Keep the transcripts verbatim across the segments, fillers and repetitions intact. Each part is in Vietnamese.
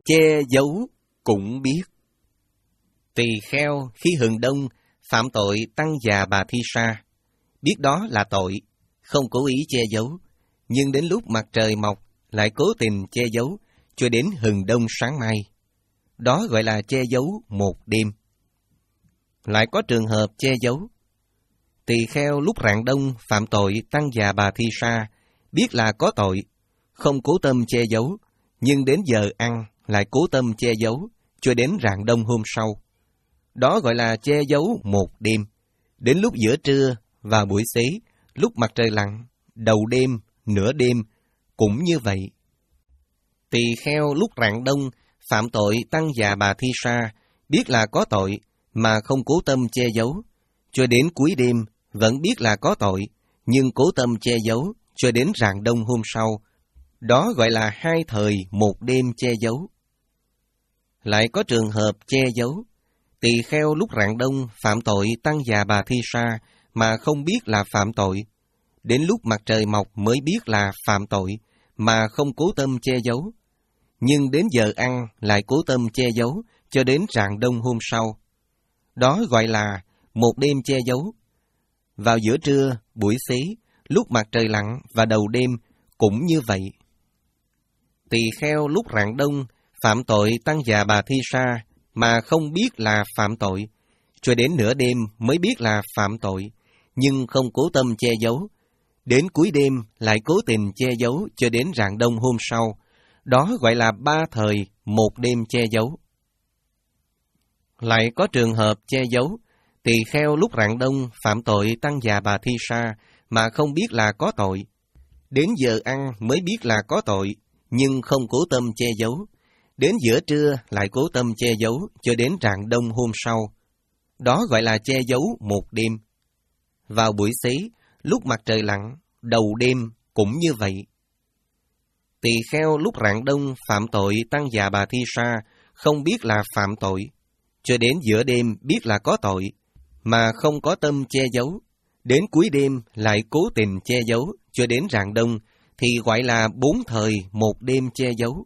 che giấu cũng biết. Tỳ kheo khi hừng đông phạm tội tăng già bà Thi Sa, biết đó là tội, không cố ý che giấu, nhưng đến lúc mặt trời mọc lại cố tình che giấu cho đến hừng đông sáng mai. Đó gọi là che giấu một đêm. Lại có trường hợp che giấu. Tỳ kheo lúc rạng đông phạm tội tăng già bà Thi Sa, biết là có tội, không cố tâm che giấu, nhưng đến giờ ăn lại cố tâm che giấu cho đến rạng đông hôm sau. Đó gọi là che giấu một đêm. Đến lúc giữa trưa và buổi xế, lúc mặt trời lặn, đầu đêm, nửa đêm, cũng như vậy. Tỳ kheo lúc rạng đông phạm tội tăng già bà Thi Sa, biết là có tội mà không cố tâm che giấu, cho đến cuối đêm vẫn biết là có tội, nhưng cố tâm che giấu cho đến rạng đông hôm sau. Đó gọi là hai thời một đêm che giấu. Lại có trường hợp che giấu. Tỳ kheo lúc rạng đông phạm tội tăng già bà Thi Sa mà không biết là phạm tội. Đến lúc mặt trời mọc mới biết là phạm tội mà không cố tâm che giấu. Nhưng đến giờ ăn lại cố tâm che giấu cho đến rạng đông hôm sau. Đó gọi là một đêm che giấu. Vào giữa trưa, buổi xế, lúc mặt trời lặn và đầu đêm cũng như vậy. Tỳ kheo lúc rạng đông phạm tội tăng già bà Thi Sa mà không biết là phạm tội, cho đến nửa đêm mới biết là phạm tội, nhưng không cố tâm che giấu. Đến cuối đêm lại cố tình che giấu cho đến rạng đông hôm sau. Đó gọi là ba thời một đêm che giấu. Lại có trường hợp che giấu. Tỳ kheo lúc rạng đông phạm tội tăng già bà Thi Sa mà không biết là có tội. Đến giờ ăn mới biết là có tội, nhưng không cố tâm che giấu. Đến giữa trưa lại cố tâm che giấu cho đến rạng đông hôm sau. Đó gọi là che giấu một đêm. Vào buổi xế, lúc mặt trời lặn, đầu đêm cũng như vậy. Tỳ kheo lúc rạng đông phạm tội tăng già bà Thi Sa, không biết là phạm tội, cho đến giữa đêm biết là có tội, mà không có tâm che giấu. Đến cuối đêm lại cố tình che giấu cho đến rạng đông, thì gọi là bốn thời một đêm che giấu.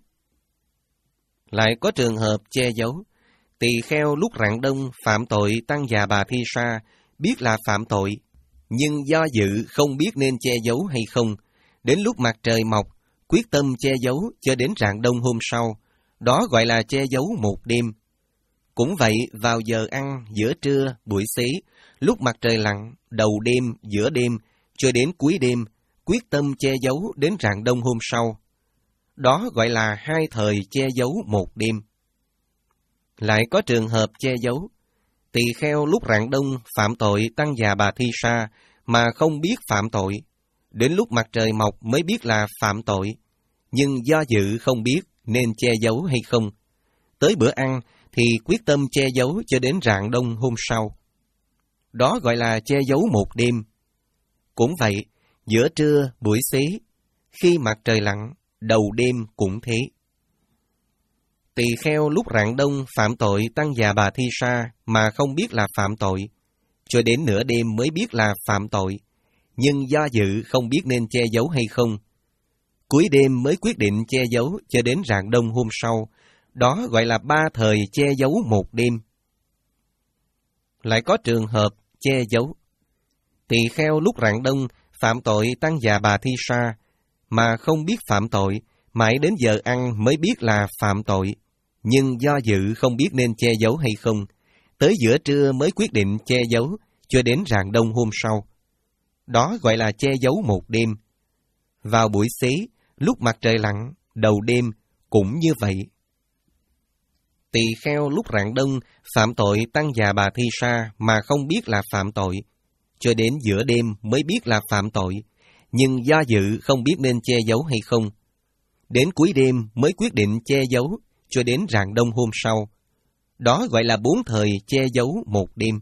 Lại có trường hợp che giấu. Tỳ kheo lúc rạng đông phạm tội tăng già bà Thi Sa, biết là phạm tội, nhưng do dự không biết nên che giấu hay không. Đến lúc mặt trời mọc, quyết tâm che giấu cho đến rạng đông hôm sau. Đó gọi là che giấu một đêm. Cũng vậy, vào giờ ăn, giữa trưa, buổi xế, lúc mặt trời lặn, đầu đêm, giữa đêm, cho đến cuối đêm, quyết tâm che giấu đến rạng đông hôm sau. Đó gọi là hai thời che giấu một đêm. Lại có trường hợp che giấu. Tỳ kheo lúc rạng đông phạm tội tăng già bà Thi Sa mà không biết phạm tội. Đến lúc mặt trời mọc mới biết là phạm tội, nhưng do dự không biết nên che giấu hay không. Tới bữa ăn thì quyết tâm che giấu cho đến rạng đông hôm sau. Đó gọi là che giấu một đêm. Cũng vậy, giữa trưa, buổi xế, khi mặt trời lặn, đầu đêm cũng thế. Tỳ kheo lúc rạng đông phạm tội tăng già bà Thi Sa mà không biết là phạm tội, cho đến nửa đêm mới biết là phạm tội, nhưng do dự không biết nên che giấu hay không. Cuối đêm mới quyết định che giấu cho đến rạng đông hôm sau. Đó gọi là ba thời che giấu một đêm. Lại có trường hợp che giấu. Tỳ kheo lúc rạng đông phạm tội tăng già bà Thi Sa mà không biết phạm tội, mãi đến giờ ăn mới biết là phạm tội, nhưng do dự không biết nên che giấu hay không. Tới giữa trưa mới quyết định che giấu cho đến rạng đông hôm sau. Đó gọi là che giấu một đêm. Vào buổi xế, lúc mặt trời lặn, đầu đêm cũng như vậy. Tỳ kheo lúc rạng đông phạm tội tăng già bà Thi Sa mà không biết là phạm tội, cho đến giữa đêm mới biết là phạm tội, nhưng do dự không biết nên che giấu hay không. Đến cuối đêm mới quyết định che giấu cho đến rạng đông hôm sau. Đó gọi là bốn thời che giấu một đêm.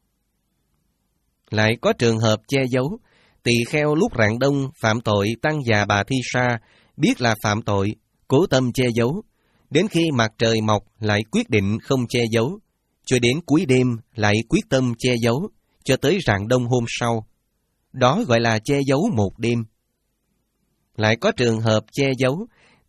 Lại có trường hợp che giấu. Tỳ kheo lúc rạng đông phạm tội tăng già bà Thi Sa, biết là phạm tội, cố tâm che giấu. Đến khi mặt trời mọc lại quyết định không che giấu, cho đến cuối đêm lại quyết tâm che giấu, cho tới rạng đông hôm sau. Đó gọi là che giấu một đêm. Lại có trường hợp che giấu. Tỳ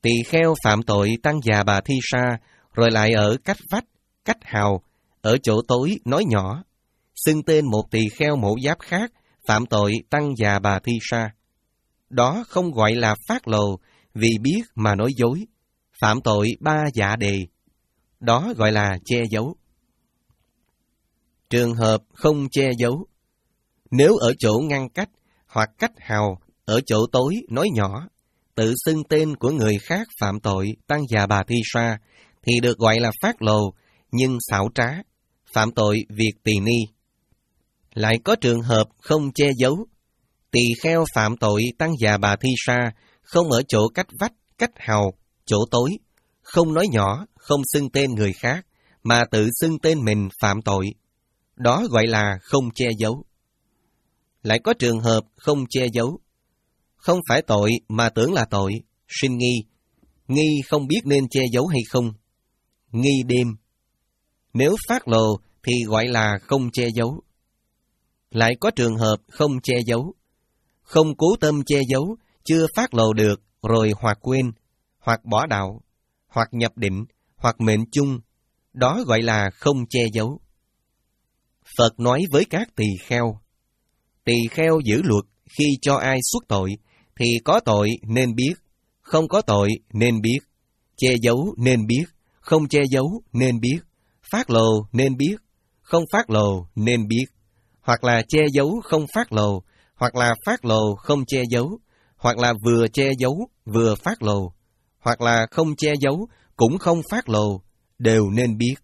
Tỳ kheo phạm tội tăng già bà Thi Sa, rồi lại ở cách vách, cách hào, ở chỗ tối nói nhỏ, xưng tên một tỳ kheo mổ giáp khác phạm tội tăng già bà Thi Sa. Đó không gọi là phát lồ, vì biết mà nói dối, phạm tội ba dạ đề. Đó gọi là che giấu. Trường hợp không che giấu, nếu ở chỗ ngăn cách hoặc cách hào, ở chỗ tối nói nhỏ, tự xưng tên của người khác phạm tội tăng già bà Thi Sa, thì được gọi là phát lồ, nhưng xảo trá, phạm tội việc tỳ ni. Lại có trường hợp không che giấu, tỳ kheo phạm tội tăng già bà Thi Sa, không ở chỗ cách vách, cách hào, chỗ tối, không nói nhỏ, không xưng tên người khác, mà tự xưng tên mình phạm tội. Đó gọi là không che giấu. Lại có trường hợp không che giấu, không phải tội mà tưởng là tội, sinh nghi, nghi không biết nên che giấu hay không, nghi đêm. Nếu phát lồ thì gọi là không che giấu. Lại có trường hợp không che giấu, không cố tâm che giấu, chưa phát lồ được, rồi hoặc quên, hoặc bỏ đạo, hoặc nhập định, hoặc mệnh chung. Đó gọi là không che giấu. Phật nói với các tỳ kheo, tỳ kheo giữ luật, khi cho ai xuất tội, thì có tội nên biết, không có tội nên biết, che giấu nên biết, không che giấu nên biết, phát lồ nên biết, không phát lồ nên biết, hoặc là che giấu không phát lồ, hoặc là phát lồ không che giấu, hoặc là vừa che giấu vừa phát lồ, hoặc là không che giấu cũng không phát lồ, đều nên biết.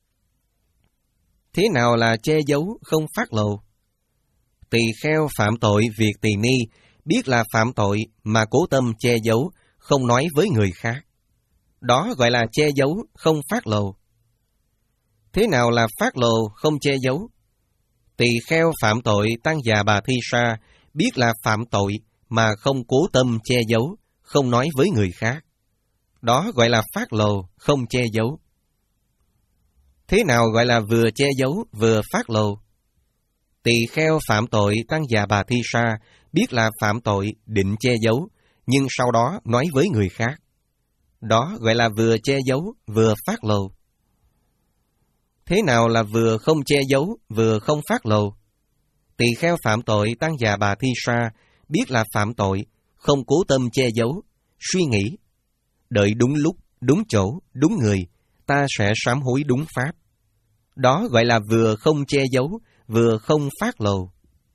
Thế nào là che giấu không phát lồ? Tỳ kheo phạm tội việc tỳ ni, biết là phạm tội mà cố tâm che giấu, không nói với người khác. Đó gọi là che giấu không phát lồ. Thế nào là phát lồ không che giấu? Tỳ kheo phạm tội tăng già bà Thi Sa, biết là phạm tội mà không cố tâm che giấu, không nói với người khác. Đó gọi là phát lồ không che giấu. Thế nào gọi là vừa che giấu vừa phát lồ? Tỳ kheo phạm tội tăng già bà Thi Sa, biết là phạm tội định che giấu, nhưng sau đó nói với người khác. Đó gọi là vừa che giấu vừa phát lồ. Thế nào là vừa không che giấu vừa không phát lồ? Tỳ kheo phạm tội tăng già bà Thi Sa, biết là phạm tội, không cố tâm che giấu, suy nghĩ, đợi đúng lúc, đúng chỗ, đúng người, ta sẽ sám hối đúng pháp. Đó gọi là vừa không che giấu, vừa không phát lồ.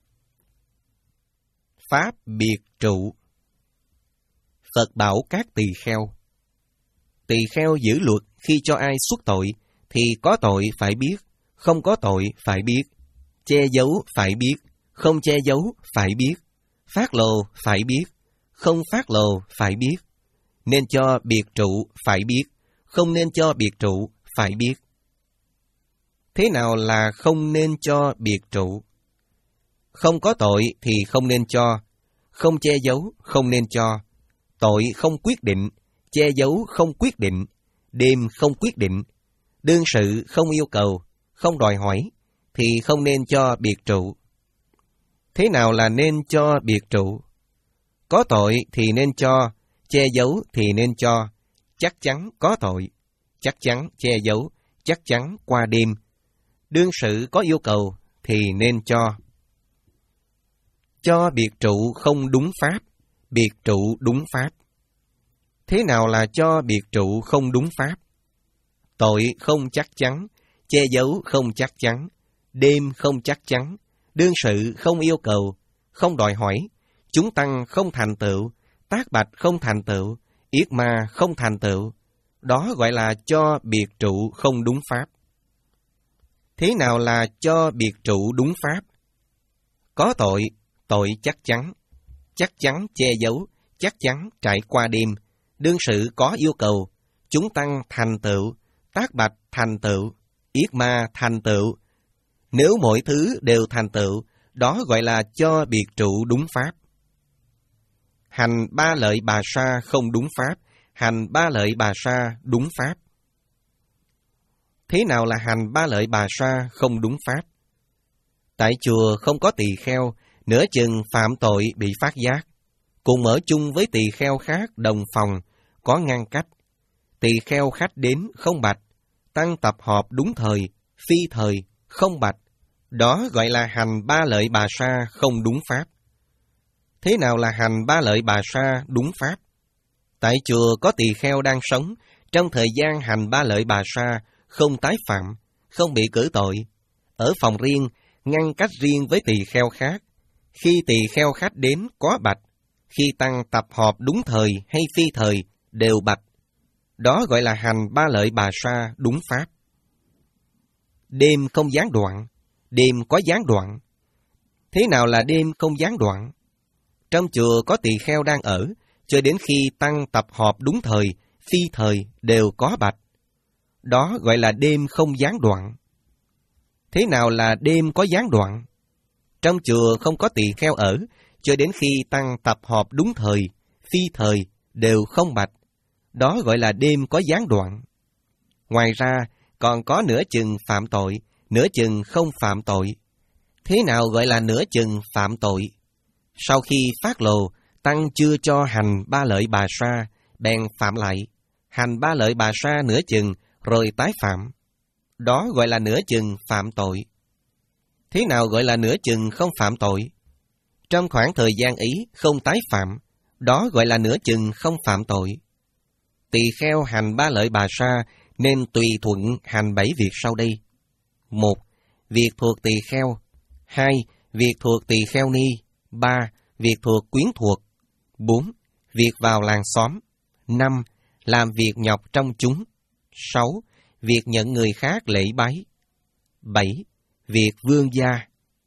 Pháp biệt trụ. Phật bảo các tỳ kheo, tỳ kheo giữ luật, khi cho ai xuất tội, thì có tội phải biết, không có tội phải biết, che giấu phải biết, không che giấu phải biết, phát lồ phải biết, không phát lồ phải biết, nên cho biệt trụ phải biết, không nên cho biệt trụ phải biết. Thế nào là không nên cho biệt trụ? Không có tội thì không nên cho, không che giấu không nên cho, tội không quyết định, che giấu không quyết định, đêm không quyết định, đương sự không yêu cầu, không đòi hỏi, thì không nên cho biệt trụ. Thế nào là nên cho biệt trụ? Có tội thì nên cho, che giấu thì nên cho, chắc chắn có tội, chắc chắn che giấu, chắc chắn qua đêm, đương sự có yêu cầu thì nên cho. Cho biệt trụ không đúng pháp, biệt trụ đúng pháp. Thế nào là cho biệt trụ không đúng pháp? Tội không chắc chắn, che giấu không chắc chắn, đêm không chắc chắn, đương sự không yêu cầu, không đòi hỏi, chúng tăng không thành tựu, tác bạch không thành tựu, yết ma không thành tựu. Đó gọi là cho biệt trụ không đúng pháp. Thế nào là cho biệt trụ đúng pháp? Có tội, tội chắc chắn, chắc chắn che giấu, chắc chắn trải qua đêm, đương sự có yêu cầu, chúng tăng thành tựu, tác bạch thành tựu, yết ma thành tựu. Nếu mọi thứ đều thành tựu, đó gọi là cho biệt trụ đúng pháp. Hành ba lợi bà sa không đúng pháp, hành ba lợi bà sa đúng pháp. Thế nào là hành ba lợi bà sa không đúng pháp? Tại chùa không có tỳ kheo, nửa chừng phạm tội bị phát giác, cùng ở chung với tỳ kheo khác đồng phòng, có ngăn cách. Tỳ kheo khách đến không bạch, tăng tập họp đúng thời, phi thời, không bạch. Đó gọi là hành ba lợi bà sa không đúng pháp. Thế nào là hành ba lợi bà sa đúng pháp? Tại chùa có tỳ kheo đang sống, trong thời gian hành ba lợi bà sa, không tái phạm, không bị cử tội. Ở phòng riêng, ngăn cách riêng với tỳ kheo khác. Khi tỳ kheo khách đến có bạch, khi tăng tập họp đúng thời hay phi thời, đều bạch. Đó gọi là hành ba lợi bà sa đúng pháp. Đêm không gián đoạn, đêm có gián đoạn. Thế nào là đêm không gián đoạn? Trong chùa có tỳ kheo đang ở, cho đến khi tăng tập họp đúng thời, phi thời đều có bạch. Đó gọi là đêm không gián đoạn. Thế nào là đêm có gián đoạn? Trong chùa không có tỳ kheo ở, cho đến khi tăng tập họp đúng thời, phi thời đều không bạch. Đó gọi là đêm có gián đoạn. Ngoài ra, còn có nửa chừng phạm tội, nửa chừng không phạm tội. Thế nào gọi là nửa chừng phạm tội? Sau khi phát lộ, tăng chưa cho hành ba lợi bà sa, bèn phạm lại. Hành ba lợi bà sa nửa chừng, rồi tái phạm. Đó gọi là nửa chừng phạm tội. Thế nào gọi là nửa chừng không phạm tội? Trong khoảng thời gian ấy không tái phạm, đó gọi là nửa chừng không phạm tội. Tỳ kheo hành ba lợi bà sa nên tùy thuận hành bảy việc sau đây. Một, việc thuộc tỳ kheo. Hai, việc thuộc tỳ kheo ni. Ba, việc thuộc quyến thuộc. Bốn, việc vào làng xóm. Năm, làm việc nhọc trong chúng. Sáu, việc nhận người khác lễ bái. Bảy, việc vương gia.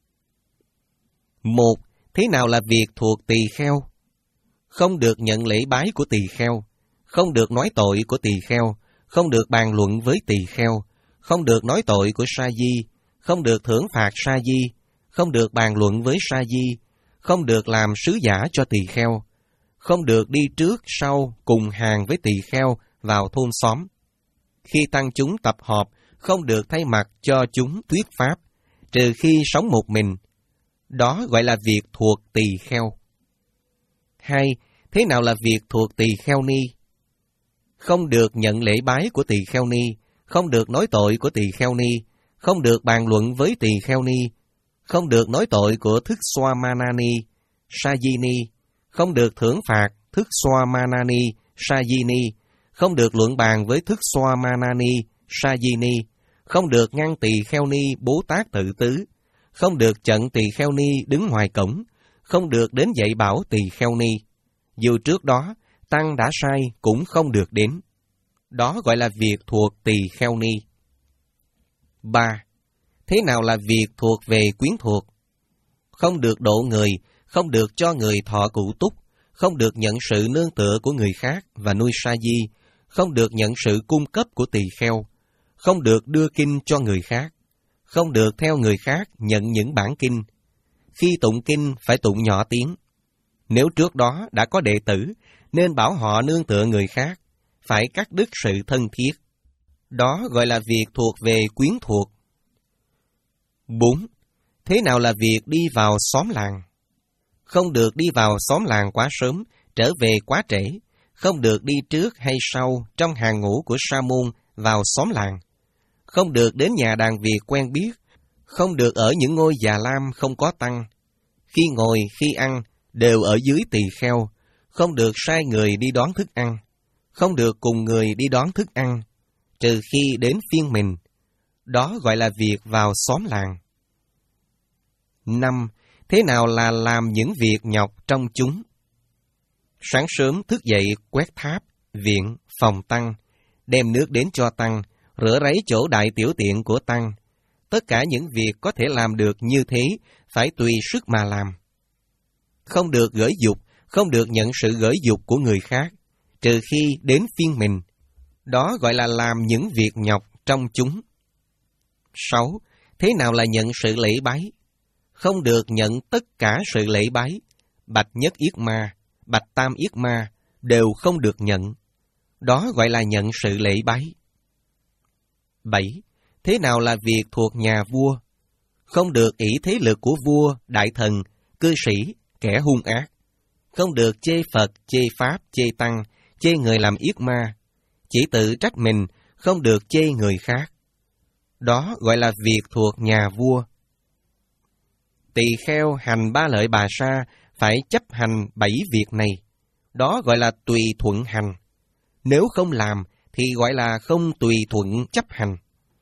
Một, thế nào là việc thuộc tỳ kheo? Không được nhận lễ bái của tỳ kheo, không được nói tội của tỳ kheo, không được bàn luận với tỳ kheo, không được nói tội của sa di, không được thưởng phạt sa di, không được bàn luận với sa di, không được làm sứ giả cho tỳ kheo, không được đi trước sau cùng hàng với tỳ kheo vào thôn xóm. Khi tăng chúng tập họp, không được thay mặt cho chúng thuyết pháp, trừ khi sống một mình. Đó gọi là việc thuộc tỳ kheo. Hai, thế nào là việc thuộc tỳ kheo ni? Không được nhận lễ bái của tỳ kheo ni, không được nói tội của tỳ kheo ni, không được bàn luận với tỳ kheo ni, không được nói tội của thức xoa manani, sa di ni, không được thưởng phạt thức xoa manani, sa di ni, không được luận bàn với thức xoa manani, sa di ni, không được ngăn tỳ kheo ni bố tát tự tứ, không được chặn tỳ kheo ni đứng ngoài cổng, không được đến dạy bảo tỳ kheo ni. Dù trước đó, tăng đã sai cũng không được đến. Đó gọi là việc thuộc tỳ kheo ni. Ba. Thế nào là việc thuộc về quyến thuộc? Không được độ người, không được cho người thọ cụ túc, không được nhận sự nương tựa của người khác và nuôi sa di, không được nhận sự cung cấp của tỳ kheo, không được đưa kinh cho người khác, không được theo người khác nhận những bản kinh. Khi tụng kinh phải tụng nhỏ tiếng. Nếu trước đó đã có đệ tử, nên bảo họ nương tựa người khác, phải cắt đứt sự thân thiết. Đó gọi là việc thuộc về quyến thuộc. Bốn. Thế nào là việc đi vào xóm làng? Không được đi vào xóm làng quá sớm, trở về quá trễ, không được đi trước hay sau trong hàng ngũ của sa môn vào xóm làng, không được đến nhà đàn việc quen biết, không được ở những ngôi già lam không có tăng, khi ngồi khi ăn đều ở dưới tỳ kheo, không được sai người đi đón thức ăn, không được cùng người đi đón thức ăn, trừ khi đến phiên mình. Đó gọi là việc vào xóm làng. Năm. Thế nào là làm những việc nhọc trong chúng? Sáng sớm thức dậy quét tháp, viện, phòng tăng, đem nước đến cho tăng, rửa ráy chỗ đại tiểu tiện của tăng. Tất cả những việc có thể làm được như thế, phải tùy sức mà làm. Không được gởi dục, không được nhận sự gởi dục của người khác, trừ khi đến phiên mình. Đó gọi là làm những việc nhọc trong chúng. Sáu. Thế nào là nhận sự lễ bái? Không được nhận tất cả sự lễ bái, bạch nhất yết ma, bạch tam yết ma, đều không được nhận. Đó gọi là nhận sự lễ bái. Bảy. Thế nào là việc thuộc nhà vua? Không được ỷ thế lực của vua, đại thần, cư sĩ, kẻ hung ác. Không được chê Phật, chê Pháp, chê Tăng, chê người làm yết ma, chỉ tự trách mình, không được chê người khác. Đó gọi là việc thuộc nhà vua. Tỳ kheo hành ba lợi bà sa phải chấp hành bảy việc này. Đó gọi là tùy thuận hành. Nếu không làm thì gọi là không tùy thuận chấp hành.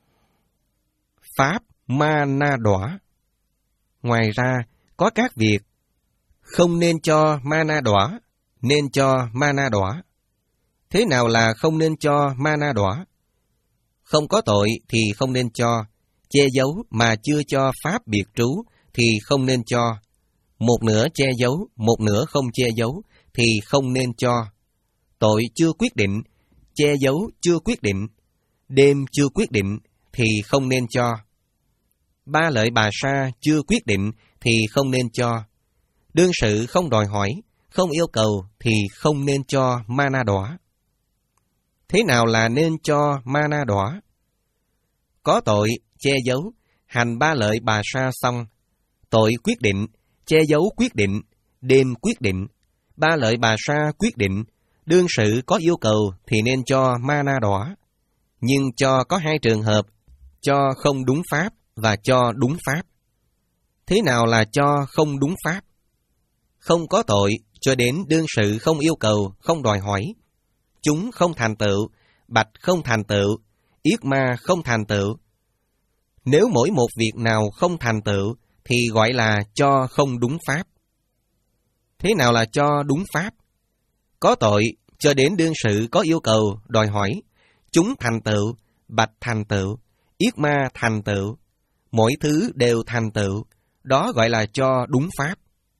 Pháp ma na đọa. Ngoài ra, có các việc không nên cho ma na đọa, nên cho ma na đọa. Thế nào là không nên cho ma na đọa? Không có tội thì không nên cho, che giấu mà chưa cho pháp biệt trú thì không nên cho, một nửa che giấu, một nửa không che giấu thì không nên cho. Tội chưa quyết định, che giấu chưa quyết định, đêm chưa quyết định thì không nên cho. Ba lợi bà sa chưa quyết định thì không nên cho. Đương sự không đòi hỏi, không yêu cầu thì không nên cho ma na đọa. Thế nào là nên cho ma na đọa? Có tội, che giấu, hành ba lợi bà sa xong, tội quyết định, che giấu quyết định, đêm quyết định, ba lợi bà sa quyết định, đương sự có yêu cầu thì nên cho ma na đọa. Nhưng cho có hai trường hợp, cho không đúng pháp và cho đúng pháp. Thế nào là cho không đúng pháp? Không có tội, cho đến đương sự không yêu cầu, không đòi hỏi. Chúng không thành tựu, bạch không thành tựu, yết ma không thành tựu. Nếu mỗi một việc nào không thành tựu, thì gọi là cho không đúng pháp. Thế nào là cho đúng pháp? Có tội, cho đến đương sự có yêu cầu, đòi hỏi. Chúng thành tựu, bạch thành tựu, yết ma thành tựu. Mỗi thứ đều thành tựu, đó gọi là cho đúng pháp.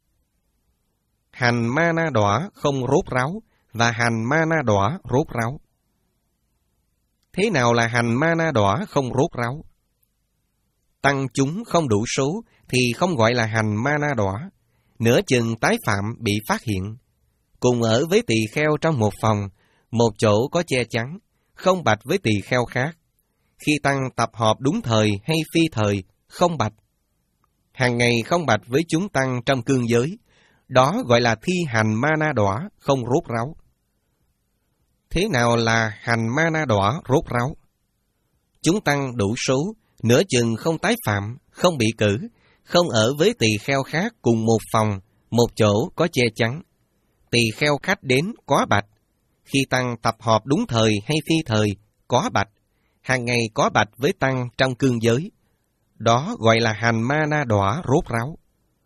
Hành ma na đọa không rốt ráo, và hành ma na đọa rốt ráo. Thế nào là hành ma na đọa không rốt ráo? Tăng chúng không đủ số thì không gọi là hành ma na đọa. Nửa chừng tái phạm bị phát hiện. Cùng ở với tỳ kheo trong một phòng, một chỗ có che chắn, không bạch với tỳ kheo khác. Khi tăng tập họp đúng thời hay phi thời, không bạch. Hàng ngày không bạch với chúng tăng trong cương giới, đó gọi là thi hành ma na đọa không rốt ráo. Thế nào là hành ma na đọa rốt ráo? Chúng tăng đủ số, nửa chừng không tái phạm, không bị cử, không ở với tỳ kheo khác cùng một phòng, một chỗ có che chắn. Tỳ kheo khách đến có bạch. Khi tăng tập họp đúng thời hay phi thời, có bạch. Hàng ngày có bạch với tăng trong cương giới. Đó gọi là hành ma na đọa rốt ráo.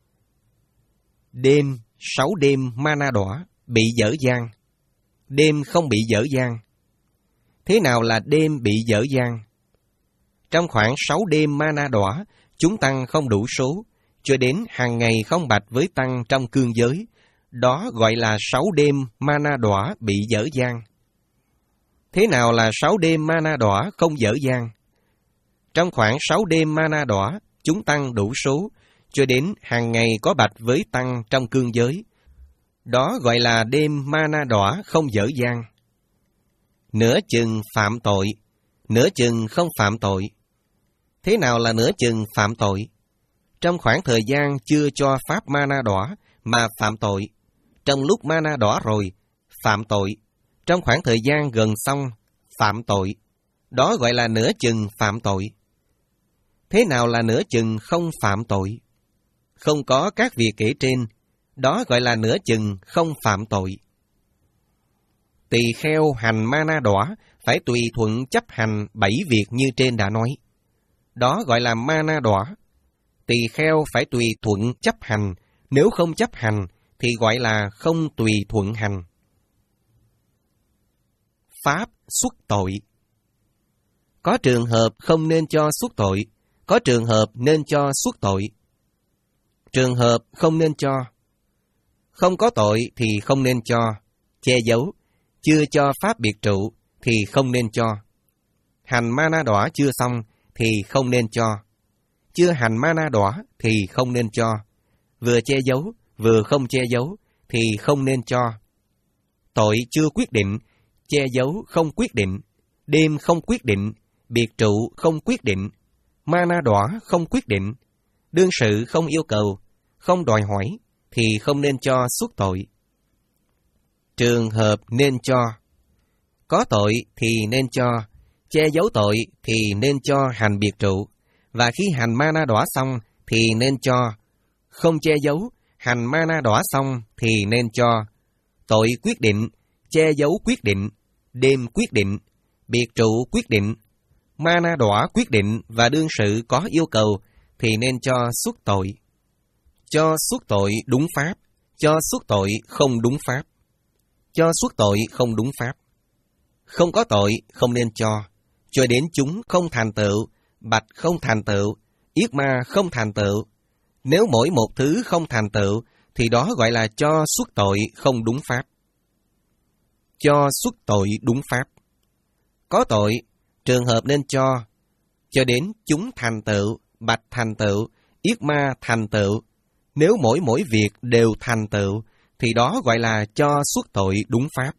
Đêm, sáu đêm ma na đọa, bị dở dang. Đêm không bị dở dang. Thế nào là đêm bị dở dang? Trong khoảng sáu đêm ma na đọa, chúng tăng không đủ số, cho đến hàng ngày không bạch với tăng trong cương giới. Đó gọi là sáu đêm ma na đọa bị dở dang. Thế nào là sáu đêm ma na đọa không dở dang? Trong khoảng sáu đêm ma na đọa, chúng tăng đủ số, cho đến hàng ngày có bạch với tăng trong cương giới. Đó gọi là đêm ma na đọa không dở dang. Nửa chừng phạm tội, nửa chừng không phạm tội. Thế nào là nửa chừng phạm tội? Trong khoảng thời gian chưa cho pháp ma na đọa mà phạm tội. Trong lúc ma na đọa rồi, phạm tội. Trong khoảng thời gian gần xong, phạm tội. Đó gọi là nửa chừng phạm tội. Thế nào là nửa chừng không phạm tội? Không có các việc kể trên, đó gọi là nửa chừng không phạm tội. Tỳ kheo hành ma na đọa phải tùy thuận chấp hành bảy việc như trên đã nói. Đó gọi là ma na đọa. Tỳ kheo phải tùy thuận chấp hành, nếu không chấp hành thì gọi là không tùy thuận hành. Pháp xuất tội. Có trường hợp không nên cho xuất tội, có trường hợp nên cho xuất tội. Trường hợp không nên cho. Không có tội thì không nên cho, che giấu, chưa cho pháp biệt trụ thì không nên cho. Hành ma na đọa chưa xong thì không nên cho. Chưa hành ma na đọa thì không nên cho. Vừa che giấu, vừa không che giấu thì không nên cho. Tội chưa quyết định, che giấu không quyết định, đêm không quyết định, biệt trụ không quyết định, ma na đọa không quyết định, đương sự không yêu cầu, không đòi hỏi, thì không nên cho xuất tội. Trường hợp nên cho. Có tội thì nên cho, che giấu tội thì nên cho hành biệt trụ, và khi hành ma na đỏ xong thì nên cho, không che giấu, hành ma na đỏ xong thì nên cho. Tội quyết định, che giấu quyết định, đêm quyết định, biệt trụ quyết định, ma na đỏ quyết định và đương sự có yêu cầu thì nên cho xuất tội. Cho xuất tội đúng pháp, cho xuất tội không đúng pháp. Cho xuất tội không đúng pháp. Không có tội không nên cho, cho đến chúng không thành tựu, bạch không thành tựu, yết ma không thành tựu. Nếu mỗi một thứ không thành tựu, thì đó gọi là cho xuất tội không đúng pháp. Cho xuất tội đúng pháp. Có tội, trường hợp nên cho, cho đến chúng thành tựu, bạch thành tựu, yết ma thành tựu. Nếu mỗi mỗi việc đều thành tựu, thì đó gọi là cho xuất tội đúng pháp.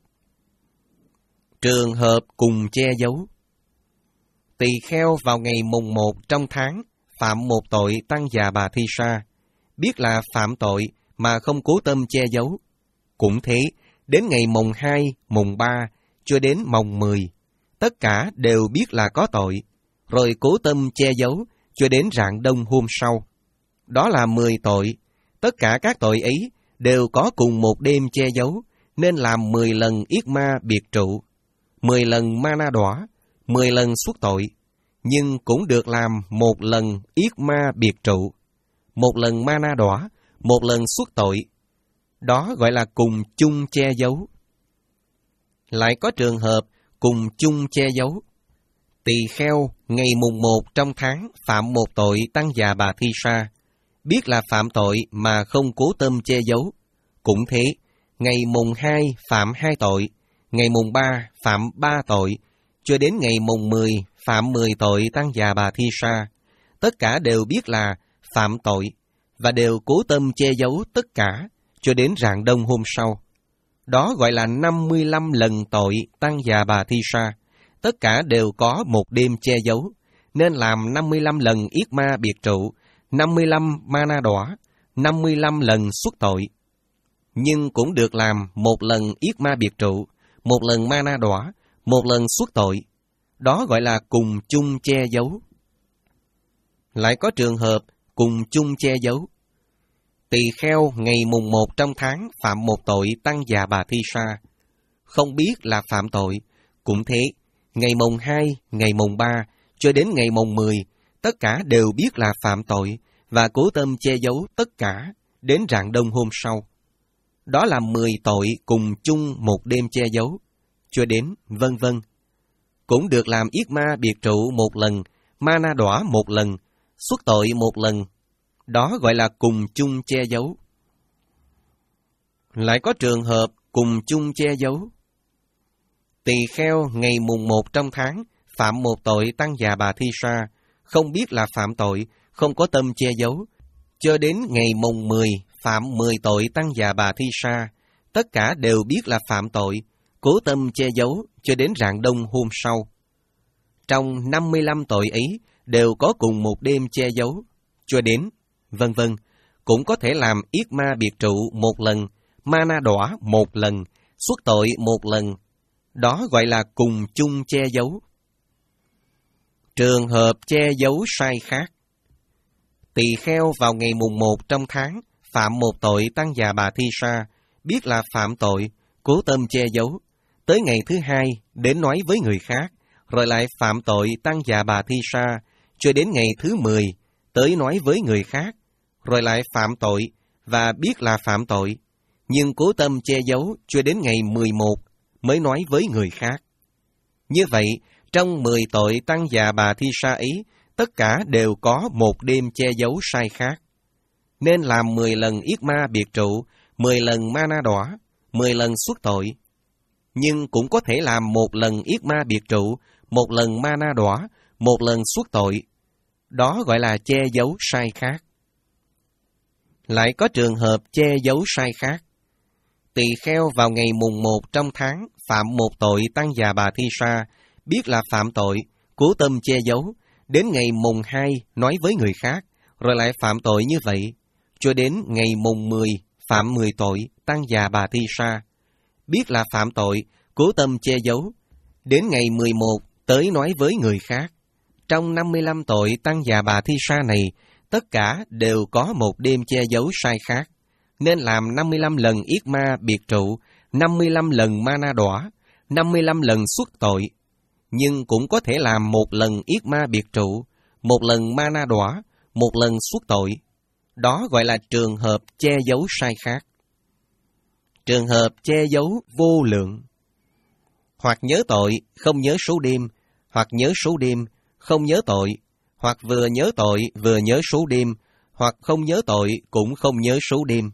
Trường hợp cùng che giấu. Tỳ kheo vào ngày mùng một trong tháng phạm một tội tăng già bà thi sa, biết là phạm tội mà không cố tâm che giấu. Cũng thế, đến ngày mùng hai, mùng ba, cho đến mồng mười, tất cả đều biết là có tội, rồi cố tâm che giấu cho đến rạng đông hôm sau. Đó là mười tội, tất cả các tội ấy đều có cùng một đêm che giấu, nên làm mười lần yết ma biệt trụ, mười lần ma na đọa, mười lần xuất tội, nhưng cũng được làm một lần yết ma biệt trụ, một lần ma na đọa, một lần xuất tội. Đó gọi là cùng chung che giấu. Lại có trường hợp cùng chung che giấu. Tỳ kheo ngày mùng một trong tháng phạm một tội tăng già bà thi sa, biết là phạm tội mà không cố tâm che giấu. Cũng thế, ngày mùng hai phạm hai tội, ngày mùng ba phạm ba tội, cho đến ngày mùng mười phạm mười tội tăng già bà thi sa. Tất cả đều biết là phạm tội, và đều cố tâm che giấu tất cả, cho đến rạng đông hôm sau. Đó gọi là năm mươi lăm lần tội tăng già bà thi sa. Tất cả đều có một đêm che giấu, nên làm năm mươi lăm lần yết ma biệt trụ, năm mươi lăm ma na đọa, năm mươi lăm lần xuất tội. Nhưng cũng được làm một lần yết ma biệt trụ, một lần ma na đọa, một lần xuất tội. Đó gọi là cùng chung che giấu. Lại có trường hợp cùng chung che giấu. Tỳ kheo ngày mùng một trong tháng phạm một tội tăng già bà thi sa, không biết là phạm tội. Cũng thế, ngày mùng hai, ngày mùng ba, cho đến ngày mùng mười, tất cả đều biết là phạm tội, và cố tâm che giấu tất cả, đến rạng đông hôm sau. Đó là mười tội cùng chung một đêm che giấu, cho đến vân vân. Cũng được làm yết ma biệt trụ một lần, ma na đọa một lần, xuất tội một lần. Đó gọi là cùng chung che giấu. Lại có trường hợp cùng chung che giấu. Tỳ kheo ngày mùng một trong tháng phạm một tội tăng già bà thi sa, không biết là phạm tội, không có tâm che giấu, cho đến ngày mùng mười phạm mười tội tăng già bà thi sa. Tất cả đều biết là phạm tội, cố tâm che giấu cho đến rạng đông hôm sau. Trong năm mươi lăm tội ấy đều có cùng một đêm che giấu, cho đến vân vân. Cũng có thể làm yết ma biệt trụ một lần, ma na đọa một lần, xuất tội một lần. Đó gọi là cùng chung che giấu. Trường hợp che giấu sai khác. Tỳ kheo vào ngày mùng một trong tháng phạm một tội tăng già bà thi sa, biết là phạm tội, cố tâm che giấu. Tới ngày thứ hai đến nói với người khác, rồi lại phạm tội tăng già bà thi sa, cho đến ngày thứ mười tới nói với người khác, rồi lại phạm tội và biết là phạm tội, nhưng cố tâm che giấu cho đến ngày mười một mới nói với người khác. Như vậy, trong mười tội tăng già bà thi sa ấy, tất cả đều có một đêm che giấu sai khác. Nên làm mười lần yết ma biệt trụ, mười lần ma na đọa, mười lần xuất tội. Nhưng cũng có thể làm một lần yết ma biệt trụ, một lần ma na đọa, một lần xuất tội. Đó gọi là che giấu sai khác. Lại có trường hợp che giấu sai khác. Tỳ kheo vào ngày mùng một trong tháng phạm một tội tăng già bà thi sa, biết là phạm tội, cố tâm che giấu, đến ngày mùng hai nói với người khác, rồi lại phạm tội như vậy, cho đến ngày mùng mười phạm mười tội tăng già bà thi sa. Biết là phạm tội, cố tâm che giấu, Đến ngày mười một, tới nói với người khác, trong năm mươi lăm tội tăng già bà thi sa này, tất cả đều có một đêm che giấu sai khác, nên làm năm mươi lăm lần yết ma biệt trụ, năm mươi lăm lần ma na đọa, năm mươi lăm lần xuất tội. Nhưng cũng có thể làm một lần yết ma biệt trụ, một lần ma na đọa, một lần xuất tội. Đó gọi là trường hợp che giấu sai khác. Trường hợp che giấu vô lượng. Hoặc nhớ tội, không nhớ số đêm, hoặc nhớ số đêm, không nhớ tội, hoặc vừa nhớ tội, vừa nhớ số đêm, hoặc không nhớ tội, cũng không nhớ số đêm.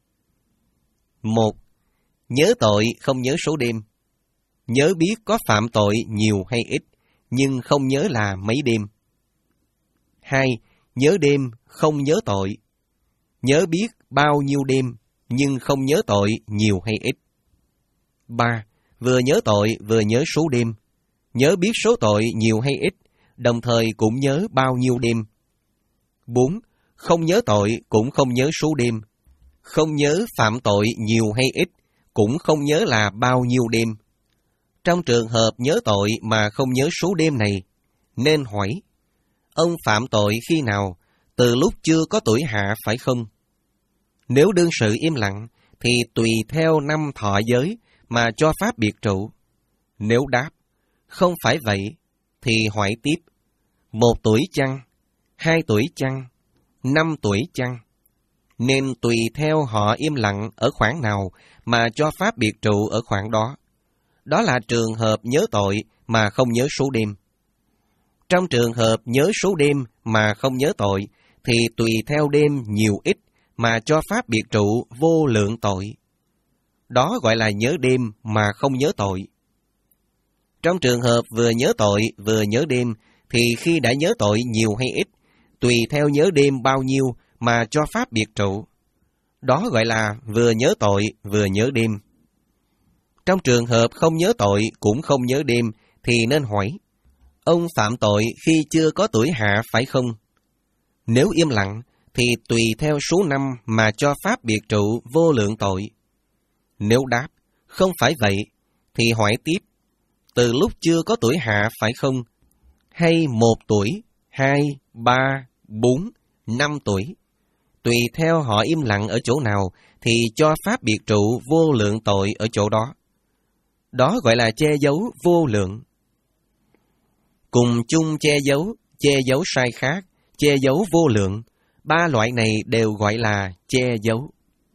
Một. Nhớ tội, không nhớ số đêm. Nhớ biết có phạm tội nhiều hay ít, nhưng không nhớ là mấy đêm. Hai. Nhớ đêm, không nhớ tội. Nhớ biết bao nhiêu đêm, nhưng không nhớ tội nhiều hay ít. Ba. Vừa nhớ tội, vừa nhớ số đêm. Nhớ biết số tội nhiều hay ít, đồng thời cũng nhớ bao nhiêu đêm. Bốn. Không nhớ tội, cũng không nhớ số đêm. Không nhớ phạm tội nhiều hay ít, cũng không nhớ là bao nhiêu đêm. Trong trường hợp nhớ tội mà không nhớ số đêm này, nên hỏi, ông phạm tội khi nào, từ lúc chưa có tuổi hạ phải không? Nếu đương sự im lặng, thì tùy theo năm thọ giới mà cho pháp biệt trụ. Nếu đáp, không phải vậy, thì hỏi tiếp, một tuổi chăng, hai tuổi chăng, năm tuổi chăng? Nên tùy theo họ im lặng ở khoảng nào mà cho pháp biệt trụ ở khoảng đó. Đó là trường hợp nhớ tội mà không nhớ số đêm. Trong trường hợp nhớ số đêm mà không nhớ tội, thì tùy theo đêm nhiều ít mà cho pháp biệt trụ vô lượng tội. Đó gọi là nhớ đêm mà không nhớ tội. Trong trường hợp vừa nhớ tội vừa nhớ đêm, thì khi đã nhớ tội nhiều hay ít, tùy theo nhớ đêm bao nhiêu mà cho pháp biệt trụ. Đó gọi là vừa nhớ tội vừa nhớ đêm. Trong trường hợp không nhớ tội cũng không nhớ đêm, thì nên hỏi, ông phạm tội khi chưa có tuổi hạ phải không? Nếu im lặng, thì tùy theo số năm mà cho pháp biệt trụ vô lượng tội. Nếu đáp, không phải vậy, thì hỏi tiếp, từ lúc chưa có tuổi hạ phải không? Hay một tuổi, hai, ba, bốn, năm tuổi? Tùy theo họ im lặng ở chỗ nào, thì cho pháp biệt trụ vô lượng tội ở chỗ đó. Đó gọi là che giấu vô lượng. Cùng chung che giấu, che giấu sai khác, che giấu vô lượng. Ba loại này đều gọi là che giấu.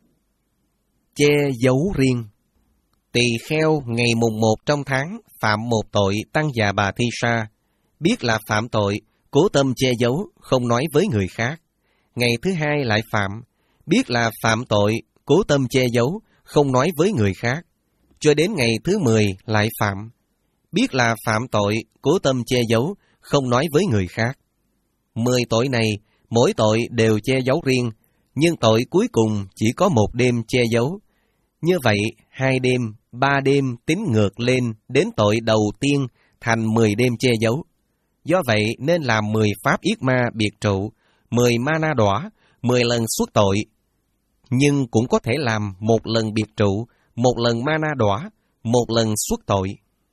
Che giấu riêng. Tỳ kheo ngày mùng một trong tháng phạm một tội tăng già bà thi sa, biết là phạm tội, cố tâm che giấu, không nói với người khác. Ngày thứ hai lại phạm, biết là phạm tội, cố tâm che giấu, không nói với người khác. Cho đến ngày thứ mười lại phạm, biết là phạm tội, cố tâm che giấu, không nói với người khác. Mười tội này, mỗi tội đều che giấu riêng, nhưng tội cuối cùng chỉ có một đêm che giấu. Như vậy, hai đêm, ba đêm tính ngược lên đến tội đầu tiên thành mười đêm che giấu. Do vậy nên làm mười pháp yết ma biệt trụ, mười ma na đọa, mười lần xuất tội. Nhưng cũng có thể làm một lần biệt trụ, một lần ma na đọa, một lần xuất tội.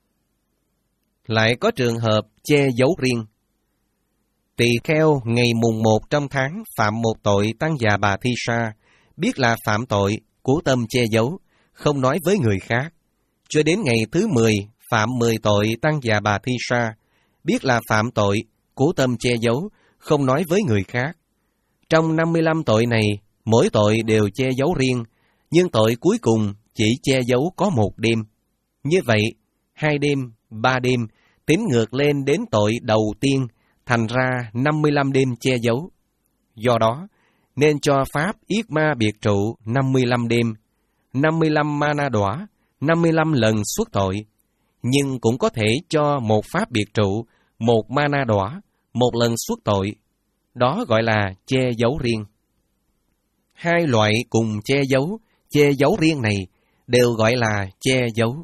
Lại có trường hợp che giấu riêng. Tỳ kheo ngày mùng một trong tháng phạm một tội tăng già bà thi sa, biết là phạm tội, cố tâm che giấu, không nói với người khác. Cho đến ngày thứ mười phạm mười tội tăng già bà thi sa, biết là phạm tội, cố tâm che giấu, không nói với người khác. Trong năm mươi lăm tội này, mỗi tội đều che giấu riêng, nhưng tội cuối cùng chỉ che giấu có một đêm. Như vậy, hai đêm, ba đêm, tính ngược lên đến tội đầu tiên, thành ra năm mươi lăm đêm che giấu. Do đó, nên cho pháp yết ma biệt trụ năm mươi lăm đêm, năm mươi lăm ma na đọa, năm mươi lăm lần xuất tội. Nhưng cũng có thể cho một pháp biệt trụ, một ma na đọa, một lần xuất tội. Đó gọi là che giấu riêng. Hai loại cùng che giấu, che giấu riêng này đều gọi là che giấu.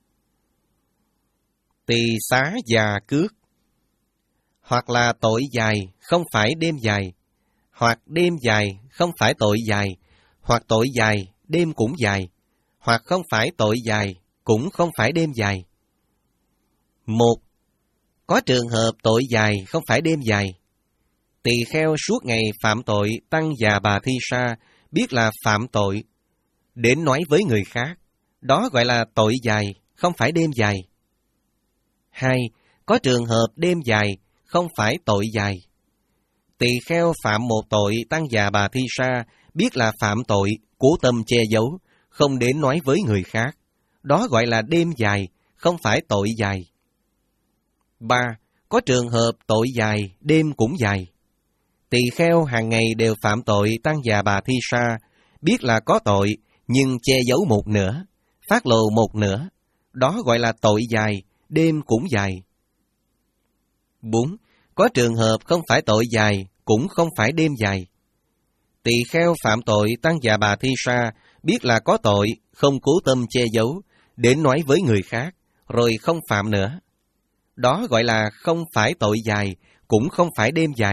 Tỳ xá già cước. Hoặc là tội dài, không phải đêm dài, hoặc đêm dài, không phải tội dài, hoặc tội dài, đêm cũng dài, hoặc không phải tội dài, cũng không phải đêm dài. Một, có trường hợp tội dài không phải đêm dài. Tỳ kheo suốt ngày phạm tội tăng già bà thi sa, biết là phạm tội, đến nói với người khác, đó gọi là tội dài, không phải đêm dài. Hai, có trường hợp đêm dài, không phải tội dài. Tỳ kheo phạm một tội tăng già bà thi sa, biết là phạm tội, cố tâm che giấu, không đến nói với người khác, đó gọi là đêm dài, không phải tội dài. Ba, có trường hợp tội dài, đêm cũng dài. Tỳ kheo hàng ngày đều phạm tội tăng già bà thi sa, biết là có tội, nhưng che giấu một nửa, phát lộ một nửa, đó gọi là tội dài, đêm cũng dài. Bốn, có trường hợp không phải tội dài, cũng không phải đêm dài. Tỳ kheo phạm tội tăng già bà thi sa, biết là có tội, không cố tâm che giấu, đến nói với người khác, rồi không phạm nữa. Đó gọi là không phải tội dài, cũng không phải đêm dài.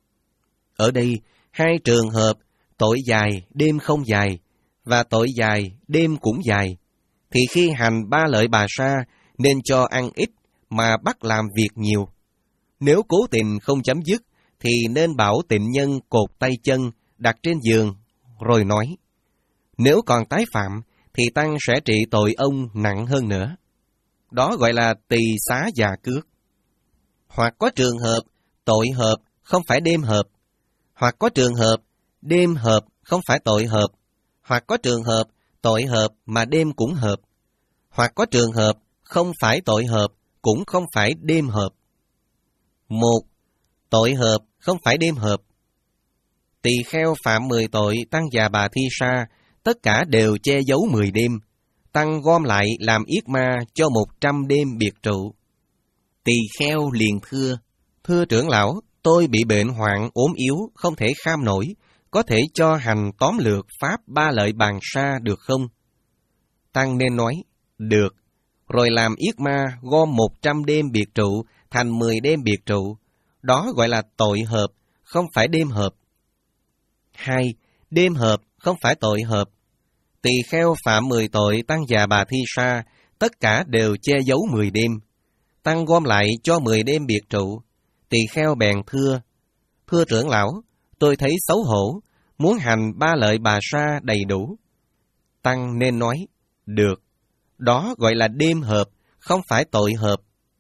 Ở đây, hai trường hợp, tội dài, đêm không dài, và tội dài, đêm cũng dài, thì khi hành ba lợi bà sa, nên cho ăn ít, mà bắt làm việc nhiều. Nếu cố tình không chấm dứt, thì nên bảo tịnh nhân cột tay chân, đặt trên giường, rồi nói, nếu còn tái phạm, thì tăng sẽ trị tội ông nặng hơn nữa. Đó gọi là tỳ xá già cước. Hoặc có trường hợp, tội hợp, không phải đêm hợp. Hoặc có trường hợp, đêm hợp, không phải tội hợp. Hoặc có trường hợp, tội hợp mà đêm cũng hợp. Hoặc có trường hợp, không phải tội hợp, cũng không phải đêm hợp. Một, tội hợp, không phải đêm hợp. Tỳ kheo phạm mười tội tăng già bà thi sa, tất cả đều che giấu mười đêm. Tăng gom lại làm yết ma cho một trăm đêm biệt trụ. Tỳ kheo liền thưa, thưa trưởng lão, tôi bị bệnh hoạn ốm yếu, không thể kham nổi, có thể cho hành tóm lược pháp ba lợi bàn sa được không? Tăng nên nói, được, rồi làm yết ma gom một trăm đêm biệt trụ thành mười đêm biệt trụ, đó gọi là tội hợp, không phải đêm hợp. Hai, đêm hợp, không phải tội hợp. Tỳ kheo phạm mười tội tăng già bà thi sa, tất cả đều che giấu mười đêm. Tăng gom lại cho mười đêm biệt trụ. Tỳ kheo bèn thưa, thưa trưởng lão, tôi thấy xấu hổ, muốn hành ba lợi bà sa đầy đủ. Tăng nên nói, được, đó gọi là đêm hợp, không phải tội hợp.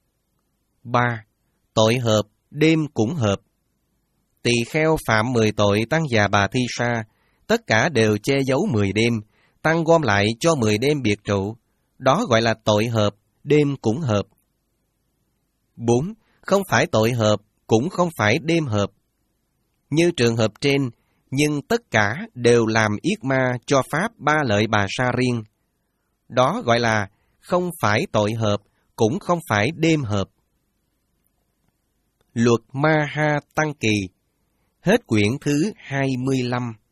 Ba, tội hợp, đêm cũng hợp. Tỳ kheo phạm mười tội tăng già bà thi sa, tất cả đều che giấu mười đêm, tăng gom lại cho mười đêm biệt trụ, đó gọi là tội hợp, đêm cũng hợp. Bốn, không phải tội hợp, cũng không phải đêm hợp. Như trường hợp trên, nhưng tất cả đều làm yết ma cho pháp ba lợi bà sa riêng. Đó gọi là không phải tội hợp, cũng không phải đêm hợp. Luật Ma Ha Tăng Kỳ. Hết quyển thứ hai mươi lăm.